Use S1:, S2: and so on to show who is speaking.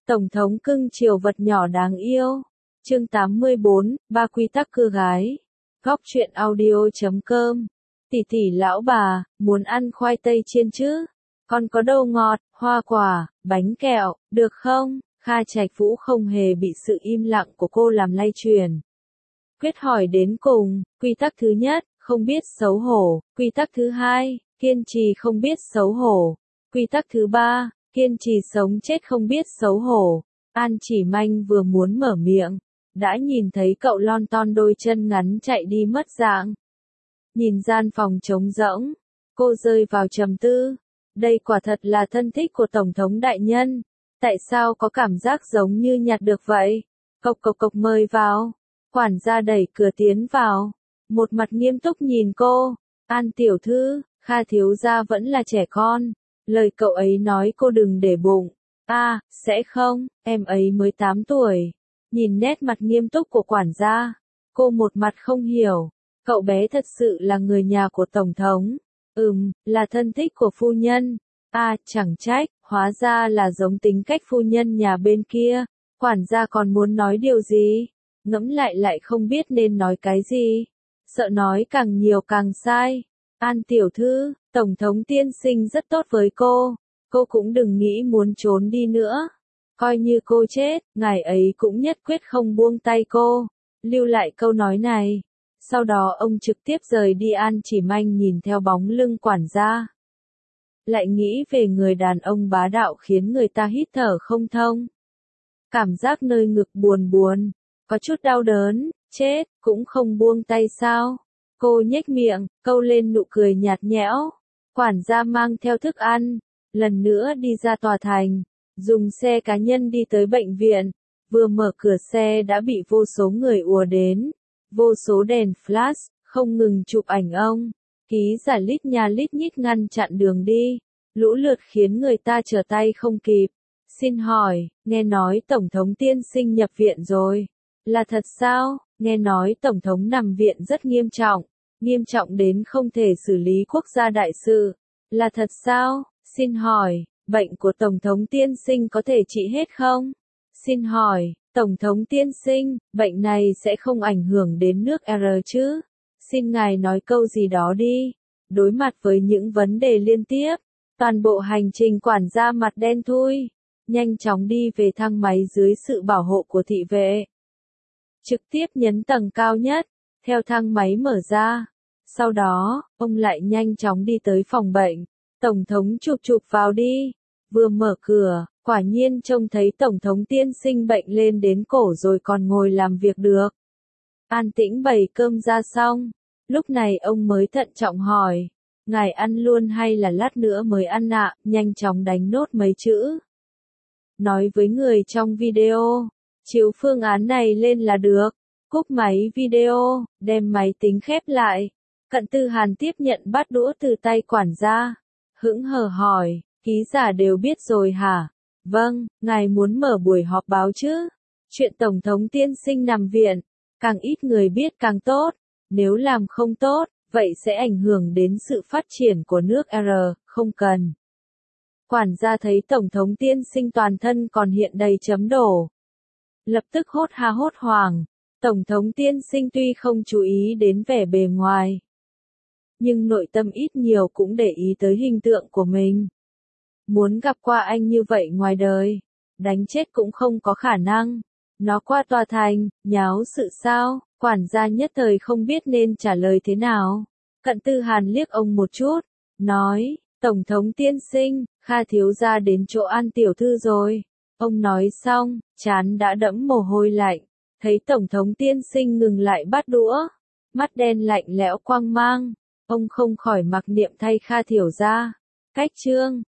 S1: Tổng thống cưng chiều vật nhỏ đáng yêu. Chương 84, ba quy tắc cưa gái. Góc truyện audio.com. Tỷ tỷ lão bà, muốn ăn khoai tây chiên chứ? Còn có đậu ngọt, hoa quả, bánh kẹo, được không? Kha Trạch Vũ không hề bị sự im lặng của cô làm lay chuyển. Quyết hỏi đến cùng, quy tắc thứ nhất, không biết xấu hổ, quy tắc thứ hai, kiên trì không biết xấu hổ, quy tắc thứ ba, kiên trì sống chết không biết xấu hổ. An Chỉ Manh vừa muốn mở miệng, đã nhìn thấy cậu lon ton đôi chân ngắn chạy đi mất dạng. Nhìn gian phòng trống rỗng, cô rơi vào trầm tư. Đây quả thật là thân thích của Tổng thống đại nhân. Tại sao có cảm giác giống như nhặt được vậy? Cộc cộc cộc mời vào. Quản gia đẩy cửa tiến vào. Một mặt nghiêm túc nhìn cô. An tiểu thư, Kha thiếu gia vẫn là trẻ con. Lời cậu ấy nói cô đừng để bụng. Sẽ không, em ấy mới 8 tuổi. Nhìn nét mặt nghiêm túc của quản gia, cô một mặt không hiểu. Cậu bé thật sự là người nhà của Tổng thống. Là thân thích của phu nhân. Chẳng trách, hóa ra là giống tính cách phu nhân nhà bên kia. Quản gia còn muốn nói điều gì? Ngẫm lại không biết nên nói cái gì. Sợ nói càng nhiều càng sai. An tiểu thư, Tổng thống tiên sinh rất tốt với cô. Cô cũng đừng nghĩ muốn trốn đi nữa. Coi như cô chết, ngài ấy cũng nhất quyết không buông tay cô. Lưu lại câu nói này. Sau đó ông trực tiếp rời đi. An Chỉ Manh nhìn theo bóng lưng quản gia. Lại nghĩ về người đàn ông bá đạo khiến người ta hít thở không thông. Cảm giác nơi ngực buồn buồn, có chút đau đớn, chết, cũng không buông tay sao. Cô nhếch miệng, câu lên nụ cười nhạt nhẽo. Quản gia mang theo thức ăn, lần nữa đi ra tòa thành, dùng xe cá nhân đi tới bệnh viện. Vừa mở cửa xe đã bị vô số người ùa đến. Vô số đèn flash, không ngừng chụp ảnh ông. Ký giả lít nha lít nhít ngăn chặn đường đi. Lũ lượt khiến người ta trở tay không kịp. Xin hỏi, nghe nói Tổng thống tiên sinh nhập viện rồi. Là thật sao? Nghe nói Tổng thống nằm viện rất nghiêm trọng đến không thể xử lý quốc gia đại sự. Là thật sao? Xin hỏi, bệnh của Tổng thống tiên sinh có thể trị hết không? Xin hỏi, Tổng thống tiên sinh, bệnh này sẽ không ảnh hưởng đến nước R chứ? Xin ngài nói câu gì đó đi. Đối mặt với những vấn đề liên tiếp, toàn bộ hành trình quản gia mặt đen thui, nhanh chóng đi về thang máy dưới sự bảo hộ của thị vệ. Trực tiếp nhấn tầng cao nhất, theo thang máy mở ra. Sau đó, ông lại nhanh chóng đi tới phòng bệnh. Tổng thống chụp vào đi. Vừa mở cửa, quả nhiên trông thấy Tổng thống tiên sinh bệnh lên đến cổ rồi còn ngồi làm việc được. An tĩnh bày cơm ra xong. Lúc này ông mới thận trọng hỏi. Ngài ăn luôn hay là lát nữa mới ăn ạ? Nhanh chóng đánh nốt mấy chữ. Nói với người trong video. Chiếu phương án này lên là được. Cúp máy video, đem máy tính khép lại. Cận Tư Hàn tiếp nhận bát đũa từ tay quản gia. Hững hờ hỏi, ký giả đều biết rồi hả? Vâng, ngài muốn mở buổi họp báo chứ? Chuyện Tổng thống tiên sinh nằm viện, càng ít người biết càng tốt. Nếu làm không tốt, vậy sẽ ảnh hưởng đến sự phát triển của nước R, không cần. Quản gia thấy Tổng thống tiên sinh toàn thân còn hiện đầy chấm đổ. Lập tức hốt ha hốt hoảng. Tổng thống tiên sinh tuy không chú ý đến vẻ bề ngoài, nhưng nội tâm ít nhiều cũng để ý tới hình tượng của mình. Muốn gặp qua anh như vậy ngoài đời, đánh chết cũng không có khả năng. Nó qua tòa thành, nháo sự sao? Quản gia nhất thời không biết nên trả lời thế nào. Cận Tư Hàn liếc ông một chút, nói, Tổng thống tiên sinh, Kha thiếu gia đến chỗ An tiểu thư rồi. Ông nói xong, trán đã đẫm mồ hôi lạnh. Thấy Tổng thống tiên sinh ngừng lại bát đũa, mắt đen lạnh lẽo quang mang. Ông không khỏi mặc niệm thay Kha thiếu gia. Cách chương